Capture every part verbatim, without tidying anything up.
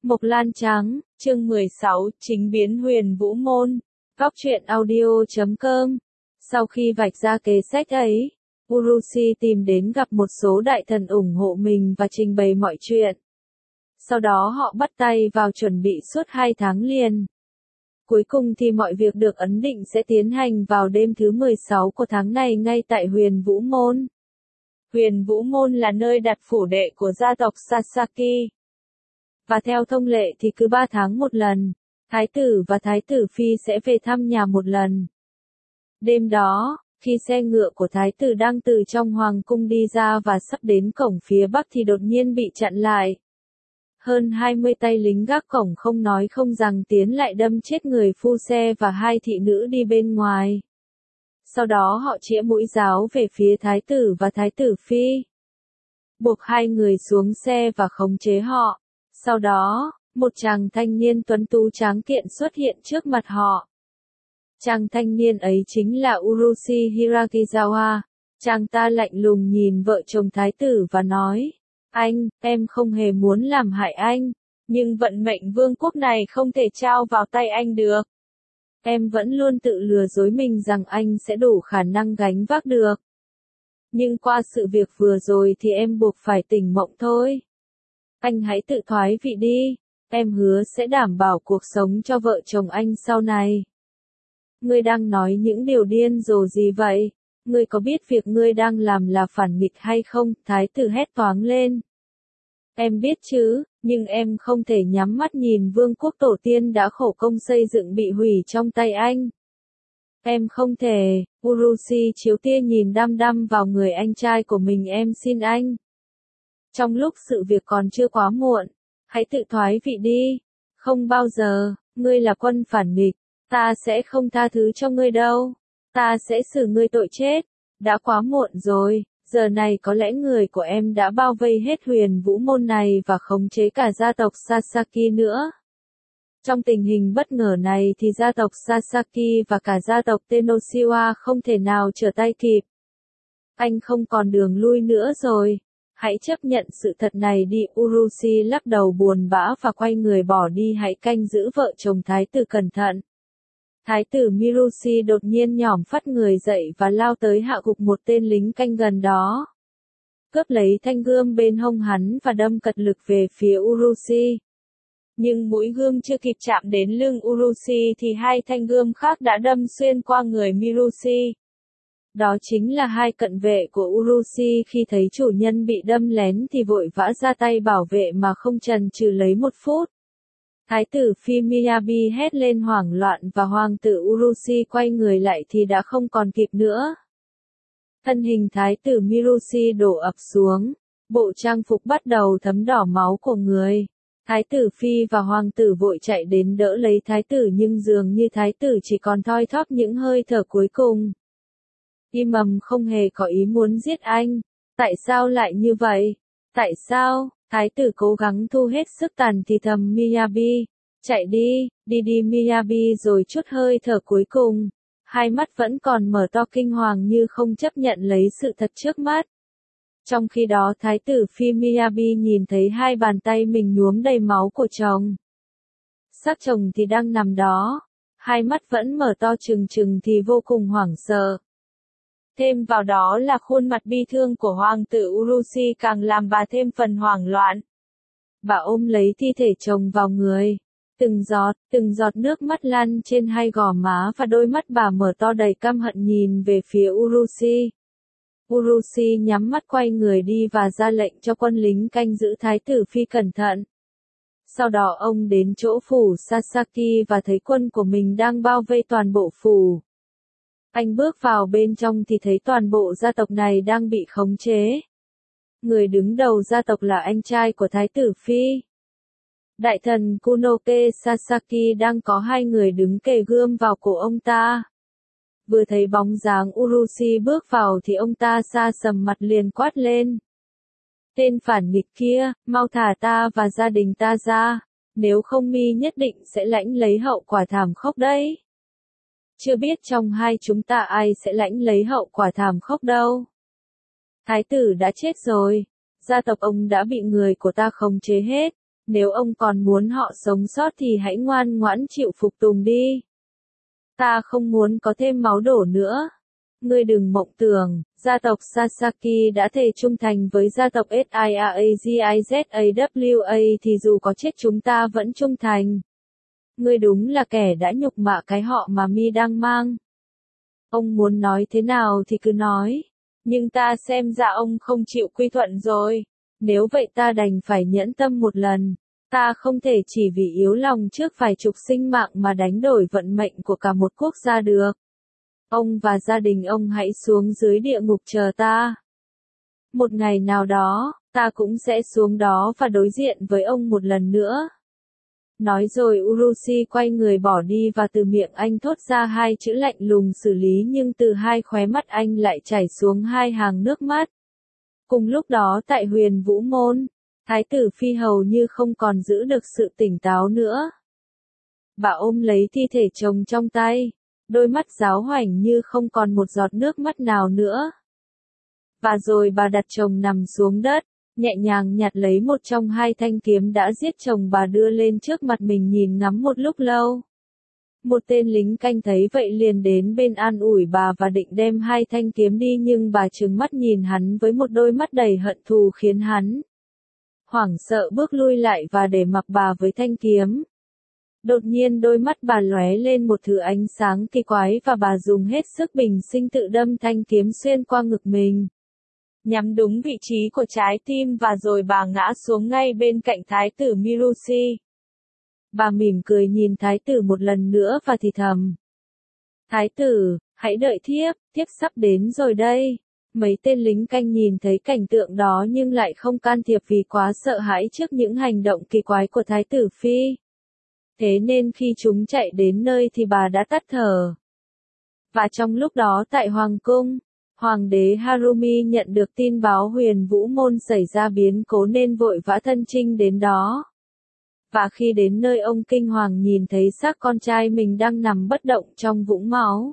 Mộc Lan Trắng, chương mười sáu, chính biến Huyền Vũ Môn. Góc truyện audio chấm com. Sau khi vạch ra kế sách ấy, Urushi tìm đến gặp một số đại thần ủng hộ mình và trình bày mọi chuyện. Sau đó họ bắt tay vào chuẩn bị suốt hai tháng liền. Cuối cùng thì mọi việc được ấn định sẽ tiến hành vào đêm thứ mười sáu của tháng này ngay tại Huyền Vũ Môn. Huyền Vũ Môn là nơi đặt phủ đệ của gia tộc Sasaki. Và theo thông lệ thì cứ ba tháng một lần, thái tử và thái tử phi sẽ về thăm nhà một lần. Đêm đó, khi xe ngựa của thái tử đang từ trong hoàng cung đi ra và sắp đến cổng phía bắc thì đột nhiên bị chặn lại. Hơn hai mươi tay lính gác cổng không nói không rằng tiến lại đâm chết người phu xe và hai thị nữ đi bên ngoài. Sau đó họ chĩa mũi giáo về phía thái tử và thái tử phi. Buộc hai người xuống xe và khống chế họ. Sau đó, một chàng thanh niên tuấn tú tráng kiện xuất hiện trước mặt họ. Chàng thanh niên ấy chính là Urushi Hiragizawa. Chàng ta lạnh lùng nhìn vợ chồng thái tử và nói, anh, em không hề muốn làm hại anh, nhưng vận mệnh vương quốc này không thể trao vào tay anh được. Em vẫn luôn tự lừa dối mình rằng anh sẽ đủ khả năng gánh vác được. Nhưng qua sự việc vừa rồi thì em buộc phải tỉnh mộng thôi. Anh hãy tự thoái vị đi, em hứa sẽ đảm bảo cuộc sống cho vợ chồng anh sau này. Ngươi đang nói những điều điên rồ gì vậy? Ngươi có biết việc ngươi đang làm là phản nghịch hay không? Thái tử hét toáng lên. Em biết chứ, nhưng em không thể nhắm mắt nhìn vương quốc tổ tiên đã khổ công xây dựng bị hủy trong tay anh. Em không thể, Urushi chiếu tia nhìn đăm đăm vào người anh trai của mình, em xin anh. Trong lúc sự việc còn chưa quá muộn, hãy tự thoái vị đi. Không bao giờ, ngươi là quân phản nghịch, ta sẽ không tha thứ cho ngươi đâu. Ta sẽ xử ngươi tội chết. Đã quá muộn rồi, giờ này có lẽ người của em đã bao vây hết Huyền Vũ Môn này và khống chế cả gia tộc Sasaki nữa. Trong tình hình bất ngờ này thì gia tộc Sasaki và cả gia tộc Tenoshiwa không thể nào trở tay kịp. Anh không còn đường lui nữa rồi. Hãy chấp nhận sự thật này đi. Urushi lắc đầu buồn bã và quay người bỏ đi. Hãy canh giữ vợ chồng thái tử cẩn thận. Thái tử Mirushi đột nhiên nhỏm phắt người dậy và lao tới hạ gục một tên lính canh gần đó. Cướp lấy thanh gươm bên hông hắn và đâm cật lực về phía Urushi. Nhưng mũi gươm chưa kịp chạm đến lưng Urushi thì hai thanh gươm khác đã đâm xuyên qua người Mirushi. Đó chính là hai cận vệ của Urushi, khi thấy chủ nhân bị đâm lén thì vội vã ra tay bảo vệ mà không chần chừ lấy một phút. Thái tử phi Miyabi hét lên hoảng loạn và hoàng tử Urushi quay người lại thì đã không còn kịp nữa. Thân hình thái tử Mirushi đổ ập xuống, bộ trang phục bắt đầu thấm đỏ máu của người. Thái tử phi và hoàng tử vội chạy đến đỡ lấy thái tử nhưng dường như thái tử chỉ còn thoi thóp những hơi thở cuối cùng. Imam không hề có ý muốn giết anh. Tại sao lại như vậy? Tại sao? Thái tử cố gắng thu hết sức tàn thì thầm Miyabi. Chạy đi, đi đi Miyabi rồi chút hơi thở cuối cùng. Hai mắt vẫn còn mở to kinh hoàng như không chấp nhận lấy sự thật trước mắt. Trong khi đó thái tử phi Miyabi nhìn thấy hai bàn tay mình nhuốm đầy máu của chồng. Xác chồng thì đang nằm đó. Hai mắt vẫn mở to trừng trừng thì vô cùng hoảng sợ. Thêm vào đó là khuôn mặt bi thương của hoàng tử Urushi càng làm bà thêm phần hoảng loạn. Bà ôm lấy thi thể chồng vào người. Từng giọt, từng giọt nước mắt lăn trên hai gò má và đôi mắt bà mở to đầy căm hận nhìn về phía Urushi. Urushi nhắm mắt quay người đi và ra lệnh cho quân lính canh giữ thái tử phi cẩn thận. Sau đó ông đến chỗ phủ Sasaki và thấy quân của mình đang bao vây toàn bộ phủ. Anh bước vào bên trong thì thấy toàn bộ gia tộc này đang bị khống chế. Người đứng đầu gia tộc là anh trai của thái tử phi. Đại thần Kunoke Sasaki đang có hai người đứng kề gươm vào cổ ông ta. Vừa thấy bóng dáng Urushi bước vào thì ông ta sa sầm mặt liền quát lên. Tên phản nghịch kia, mau thả ta và gia đình ta ra, nếu không mi nhất định sẽ lãnh lấy hậu quả thảm khốc đấy. Chưa biết trong hai chúng ta ai sẽ lãnh lấy hậu quả thảm khốc đâu. Thái tử đã chết rồi, gia tộc ông đã bị người của ta khống chế hết, Nếu ông còn muốn họ sống sót thì hãy ngoan ngoãn chịu phục tùng đi. Ta không muốn có thêm máu đổ nữa. Ngươi đừng mộng tưởng, gia tộc Sasaki đã thề trung thành với gia tộc Siragizawa thì dù có chết chúng ta vẫn trung thành. Ngươi đúng là kẻ đã nhục mạ cái họ mà mi đang mang. Ông muốn nói thế nào thì cứ nói. Nhưng ta xem ra ông không chịu quy thuận rồi. Nếu vậy ta đành phải nhẫn tâm một lần. Ta không thể chỉ vì yếu lòng trước vài chục sinh mạng mà đánh đổi vận mệnh của cả một quốc gia được. Ông và gia đình ông hãy xuống dưới địa ngục chờ ta. Một ngày nào đó, ta cũng sẽ xuống đó và đối diện với ông một lần nữa. Nói rồi Urushi quay người bỏ đi và từ miệng anh thốt ra hai chữ lạnh lùng xử lý, nhưng từ hai khóe mắt anh lại chảy xuống hai hàng nước mắt. Cùng lúc đó tại Huyền Vũ Môn, Thái tử Phi hầu như không còn giữ được sự tỉnh táo nữa. Bà ôm lấy thi thể chồng trong tay, đôi mắt giáo hoảnh như không còn một giọt nước mắt nào nữa. Và rồi bà đặt chồng nằm xuống đất, nhẹ nhàng nhặt lấy một trong hai thanh kiếm đã giết chồng bà đưa lên trước mặt mình nhìn ngắm một lúc lâu. Một tên lính canh thấy vậy liền đến bên an ủi bà và định đem hai thanh kiếm đi, nhưng bà trừng mắt nhìn hắn với một đôi mắt đầy hận thù khiến hắn hoảng sợ bước lui lại và để mặc bà với thanh kiếm. Đột nhiên đôi mắt bà lóe lên một thứ ánh sáng kỳ quái và bà dùng hết sức bình sinh tự đâm thanh kiếm xuyên qua ngực mình, nhắm đúng vị trí của trái tim, và rồi bà ngã xuống ngay bên cạnh thái tử Mirushi. Bà mỉm cười nhìn thái tử một lần nữa và thì thầm. Thái tử, hãy đợi thiếp, thiếp sắp đến rồi đây. Mấy tên lính canh nhìn thấy cảnh tượng đó nhưng lại không can thiệp vì quá sợ hãi trước những hành động kỳ quái của thái tử Phi. Thế nên khi chúng chạy đến nơi thì bà đã tắt thở. Và trong lúc đó tại Hoàng cung, Hoàng đế Harumi nhận được tin báo Huyền Vũ Môn xảy ra biến cố nên vội vã thân chinh đến đó. Và khi đến nơi ông kinh hoàng nhìn thấy xác con trai mình đang nằm bất động trong vũng máu.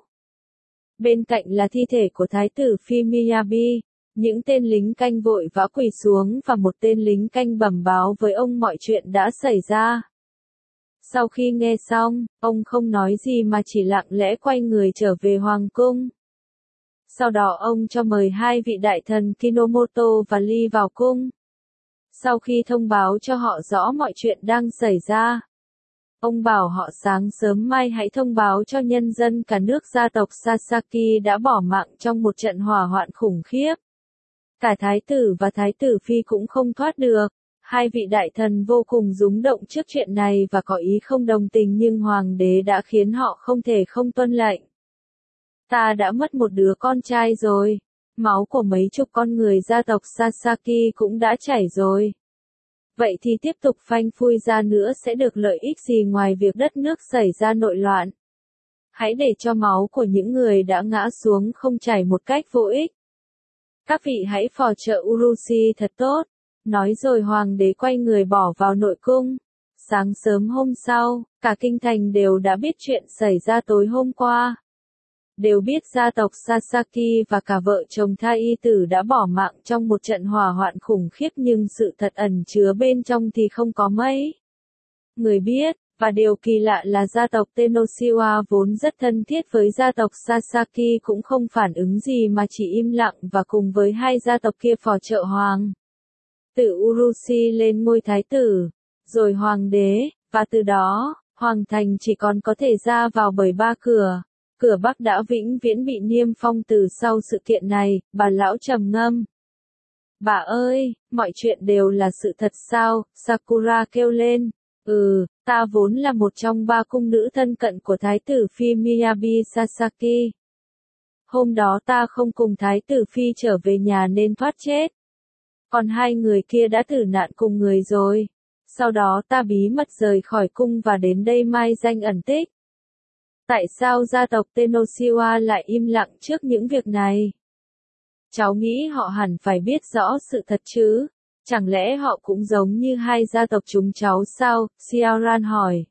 Bên cạnh là thi thể của thái tử Phi Miyabi. Những tên lính canh vội vã quỳ xuống và một tên lính canh bẩm báo với ông mọi chuyện đã xảy ra. Sau khi nghe xong, ông không nói gì mà chỉ lặng lẽ quay người trở về hoàng cung. Sau đó ông cho mời hai vị đại thần Kinomoto và Lee vào cung. Sau khi thông báo cho họ rõ mọi chuyện đang xảy ra, ông bảo họ sáng sớm mai hãy thông báo cho nhân dân cả nước gia tộc Sasaki đã bỏ mạng trong một trận hỏa hoạn khủng khiếp. Cả thái tử và thái tử Phi cũng không thoát được. Hai vị đại thần vô cùng rúng động trước chuyện này và có ý không đồng tình, nhưng hoàng đế đã khiến họ không thể không tuân lệnh. Ta đã mất một đứa con trai rồi. Máu của mấy chục con người gia tộc Sasaki cũng đã chảy rồi. Vậy thì tiếp tục phanh phui ra nữa sẽ được lợi ích gì ngoài việc đất nước xảy ra nội loạn? Hãy để cho máu của những người đã ngã xuống không chảy một cách vô ích. Các vị hãy phò trợ Urushi thật tốt. Nói rồi hoàng đế quay người bỏ vào nội cung. Sáng sớm hôm sau, cả kinh thành đều đã biết chuyện xảy ra tối hôm qua. Đều biết gia tộc Sasaki và cả vợ chồng Thai y tử đã bỏ mạng trong một trận hỏa hoạn khủng khiếp, nhưng sự thật ẩn chứa bên trong thì không có mấy người biết, và điều kỳ lạ là gia tộc Tenoshiwa vốn rất thân thiết với gia tộc Sasaki cũng không phản ứng gì mà chỉ im lặng và cùng với hai gia tộc kia phò trợ hoàng tử Urushi lên ngôi thái tử, rồi hoàng đế, và từ đó, hoàng thành chỉ còn có thể ra vào bởi ba cửa. Cửa Bắc đã vĩnh viễn bị niêm phong từ sau sự kiện này, bà lão trầm ngâm. Bà ơi, mọi chuyện đều là sự thật sao? Sakura kêu lên. Ừ, ta vốn là một trong ba cung nữ thân cận của thái tử Phi Miyabi Sasaki. Hôm đó ta không cùng thái tử Phi trở về nhà nên thoát chết. Còn hai người kia đã tử nạn cùng người rồi. Sau đó ta bí mật rời khỏi cung và đến đây mai danh ẩn tích. Tại sao gia tộc Tenoshiwa lại im lặng trước những việc này? Cháu nghĩ họ hẳn phải biết rõ sự thật chứ? Chẳng lẽ họ cũng giống như hai gia tộc chúng cháu sao? Xiaoran hỏi.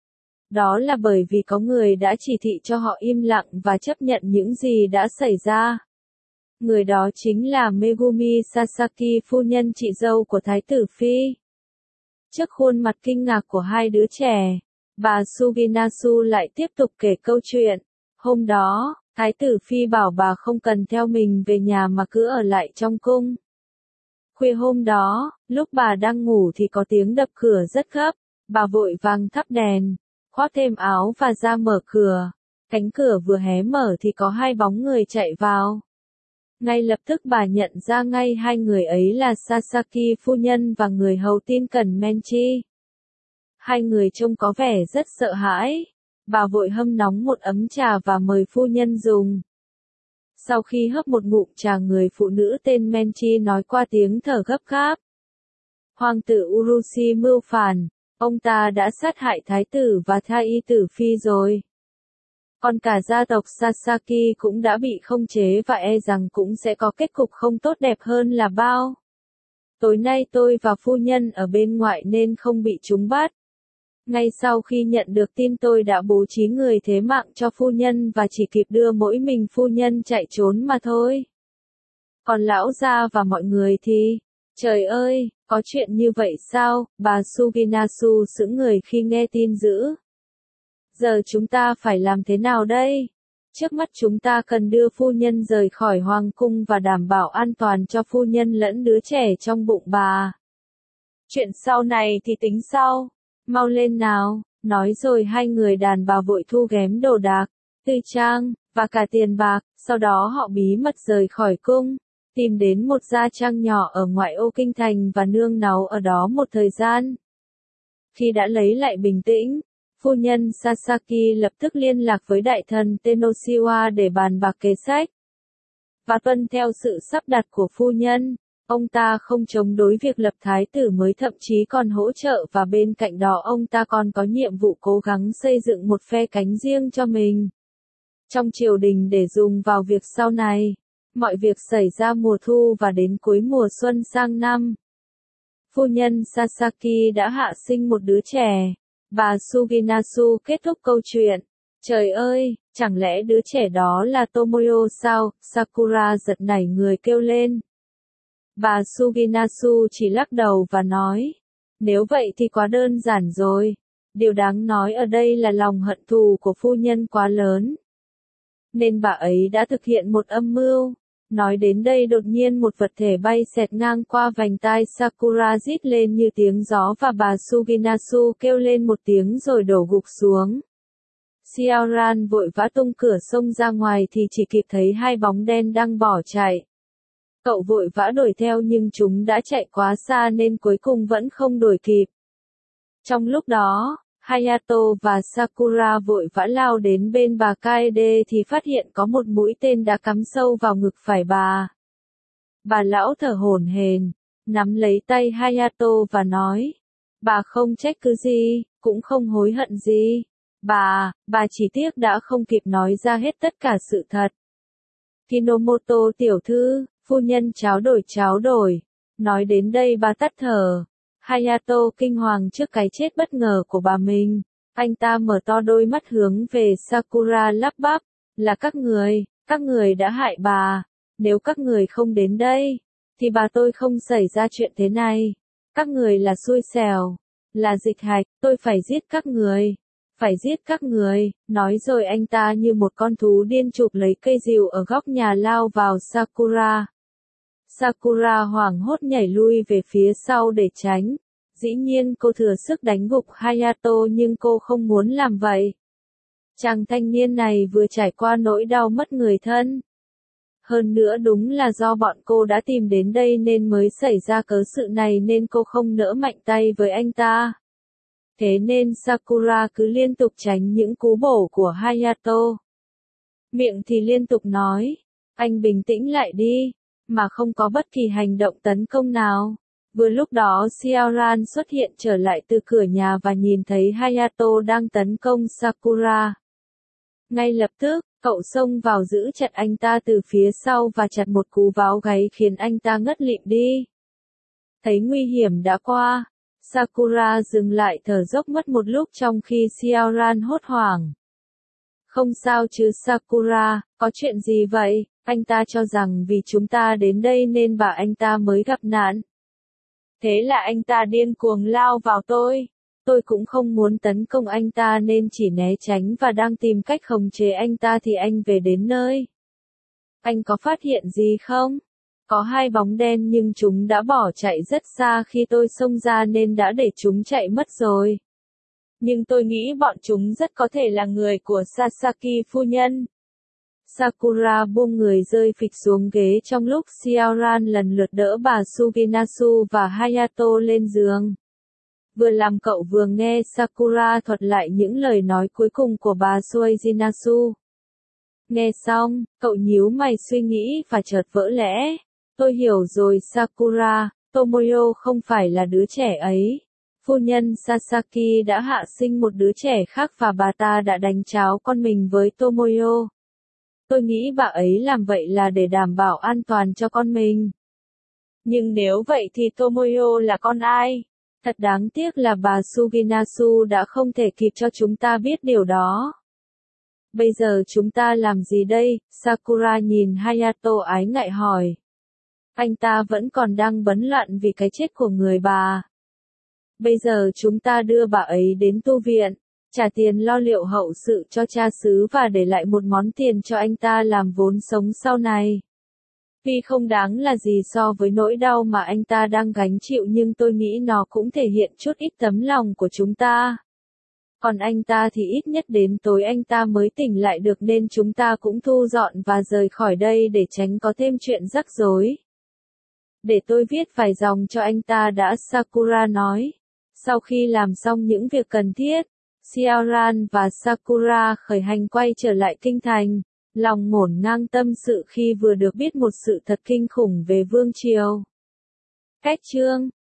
Đó là bởi vì có người đã chỉ thị cho họ im lặng và chấp nhận những gì đã xảy ra. Người đó chính là Megumi Sasaki, phu nhân chị dâu của thái tử Phi. Trước khuôn mặt kinh ngạc của hai đứa trẻ, bà Suginasu lại tiếp tục kể câu chuyện. Hôm đó, Thái tử Phi bảo bà không cần theo mình về nhà mà cứ ở lại trong cung. Khuya hôm đó, lúc bà đang ngủ thì có tiếng đập cửa rất gấp, bà vội vàng thắp đèn, khoác thêm áo và ra mở cửa. Cánh cửa vừa hé mở thì có hai bóng người chạy vào. Ngay lập tức bà nhận ra ngay hai người ấy là Sasaki phu nhân và người hầu tin cẩn Menchi. Hai người trông có vẻ rất sợ hãi. Bà vội hâm nóng một ấm trà và mời phu nhân dùng. Sau khi hấp một ngụm trà, người phụ nữ tên Menchi nói qua tiếng thở gấp gáp. Hoàng tử Urushi mưu phản, ông ta đã sát hại thái tử và thái y tử Phi rồi. Còn cả gia tộc Sasaki cũng đã bị khống chế và e rằng cũng sẽ có kết cục không tốt đẹp hơn là bao. Tối nay tôi và phu nhân ở bên ngoài nên không bị chúng bắt. Ngay sau khi nhận được tin tôi đã bố trí người thế mạng cho phu nhân và chỉ kịp đưa mỗi mình phu nhân chạy trốn mà thôi. Còn lão gia và mọi người thì... Trời ơi, có chuyện như vậy sao? Bà Suginasu sững người khi nghe tin dữ. Giờ chúng ta phải làm thế nào đây? Trước mắt chúng ta cần đưa phu nhân rời khỏi hoàng cung và đảm bảo an toàn cho phu nhân lẫn đứa trẻ trong bụng bà. Chuyện sau này thì tính sau. Mau lên nào, nói rồi hai người đàn bà vội thu ghém đồ đạc, tư trang, và cả tiền bạc, sau đó họ bí mật rời khỏi cung, tìm đến một gia trang nhỏ ở ngoại ô kinh thành và nương náu ở đó một thời gian. Khi đã lấy lại bình tĩnh, phu nhân Sasaki lập tức liên lạc với đại thần Tenoshiwa để bàn bạc kế sách. Và tuân theo sự sắp đặt của phu nhân, ông ta không chống đối việc lập thái tử mới, thậm chí còn hỗ trợ, và bên cạnh đó ông ta còn có nhiệm vụ cố gắng xây dựng một phe cánh riêng cho mình trong triều đình để dùng vào việc sau này. Mọi việc xảy ra mùa thu và đến cuối mùa xuân sang năm. Phu nhân Sasaki đã hạ sinh một đứa trẻ. Bà Suginasu kết thúc câu chuyện. Trời ơi, chẳng lẽ đứa trẻ đó là Tomoyo sao? Sakura giật nảy người kêu lên. Bà Suginasu chỉ lắc đầu và nói. Nếu vậy thì quá đơn giản rồi. Điều đáng nói ở đây là lòng hận thù của phu nhân quá lớn. Nên bà ấy đã thực hiện một âm mưu. Nói đến đây đột nhiên một vật thể bay xẹt ngang qua vành tai Sakura, rít lên như tiếng gió và bà Suginasu kêu lên một tiếng rồi đổ gục xuống. Xiaoran vội vã tung cửa xông ra ngoài thì chỉ kịp thấy hai bóng đen đang bỏ chạy. Cậu vội vã đuổi theo nhưng chúng đã chạy quá xa nên cuối cùng vẫn không đuổi kịp. Trong lúc đó, Hayato và Sakura vội vã lao đến bên bà Kaede thì phát hiện có một mũi tên đã cắm sâu vào ngực phải bà. Bà lão thở hổn hển, nắm lấy tay Hayato và nói, bà không trách cứ gì, cũng không hối hận gì. Bà, bà chỉ tiếc đã không kịp nói ra hết tất cả sự thật. Kinomoto tiểu thư, phu nhân cháo đổi cháo đổi. Nói đến đây bà tắt thở. Hayato kinh hoàng trước cái chết bất ngờ của bà mình. Anh ta mở to đôi mắt hướng về Sakura lắp bắp. Là các người, các người đã hại bà. Nếu các người không đến đây, thì bà tôi không xảy ra chuyện thế này. Các người là xui xẻo, là dịch hạch, tôi phải giết các người. Phải giết các người, nói rồi anh ta như một con thú điên chụp lấy cây rìu ở góc nhà lao vào Sakura. Sakura hoảng hốt nhảy lui về phía sau để tránh. Dĩ nhiên cô thừa sức đánh gục Hayato nhưng cô không muốn làm vậy. Chàng thanh niên này vừa trải qua nỗi đau mất người thân. Hơn nữa đúng là do bọn cô đã tìm đến đây nên mới xảy ra cớ sự này nên cô không nỡ mạnh tay với anh ta. Thế nên Sakura cứ liên tục tránh những cú bổ của Hayato. Miệng thì liên tục nói, anh bình tĩnh lại đi, mà không có bất kỳ hành động tấn công nào. Vừa lúc đó Xiaoran xuất hiện trở lại từ cửa nhà và nhìn thấy Hayato đang tấn công Sakura. Ngay lập tức, cậu xông vào giữ chặt anh ta từ phía sau và chặt một cú váu gáy khiến anh ta ngất lịm đi. Thấy nguy hiểm đã qua, Sakura dừng lại thở dốc mất một lúc trong khi Xiaoran hốt hoảng. Không sao chứ Sakura, có chuyện gì vậy? Anh ta cho rằng vì chúng ta đến đây nên bà anh ta mới gặp nạn. Thế là anh ta điên cuồng lao vào tôi. Tôi cũng không muốn tấn công anh ta nên chỉ né tránh và đang tìm cách khống chế anh ta thì anh về đến nơi. Anh có phát hiện gì không? Có hai bóng đen nhưng chúng đã bỏ chạy rất xa khi tôi xông ra nên đã để chúng chạy mất rồi. Nhưng tôi nghĩ bọn chúng rất có thể là người của Sasaki phu nhân. Sakura buông người rơi phịch xuống ghế trong lúc Xiaoran lần lượt đỡ bà Sugenasu và Hayato lên giường. Vừa làm cậu vừa nghe Sakura thuật lại những lời nói cuối cùng của bà Sugenasu. Nghe xong, cậu nhíu mày suy nghĩ và chợt vỡ lẽ. Tôi hiểu rồi Sakura, Tomoyo không phải là đứa trẻ ấy. Phu nhân Sasaki đã hạ sinh một đứa trẻ khác và bà ta đã đánh tráo con mình với Tomoyo. Tôi nghĩ bà ấy làm vậy là để đảm bảo an toàn cho con mình. Nhưng nếu vậy thì Tomoyo là con ai? Thật đáng tiếc là bà Sugenasu đã không thể kịp cho chúng ta biết điều đó. Bây giờ chúng ta làm gì đây? Sakura nhìn Hayato ái ngại hỏi. Anh ta vẫn còn đang bấn loạn vì cái chết của người bà. Bây giờ chúng ta đưa bà ấy đến tu viện, trả tiền lo liệu hậu sự cho cha xứ và để lại một món tiền cho anh ta làm vốn sống sau này. Tuy không đáng là gì so với nỗi đau mà anh ta đang gánh chịu nhưng tôi nghĩ nó cũng thể hiện chút ít tấm lòng của chúng ta. Còn anh ta thì ít nhất đến tối anh ta mới tỉnh lại được nên chúng ta cũng thu dọn và rời khỏi đây để tránh có thêm chuyện rắc rối. Để tôi viết vài dòng cho anh ta đã, Sakura nói. Sau khi làm xong những việc cần thiết, Xiaoran và Sakura khởi hành quay trở lại kinh thành, lòng ngổn ngang tâm sự khi vừa được biết một sự thật kinh khủng về vương triều. Cách chương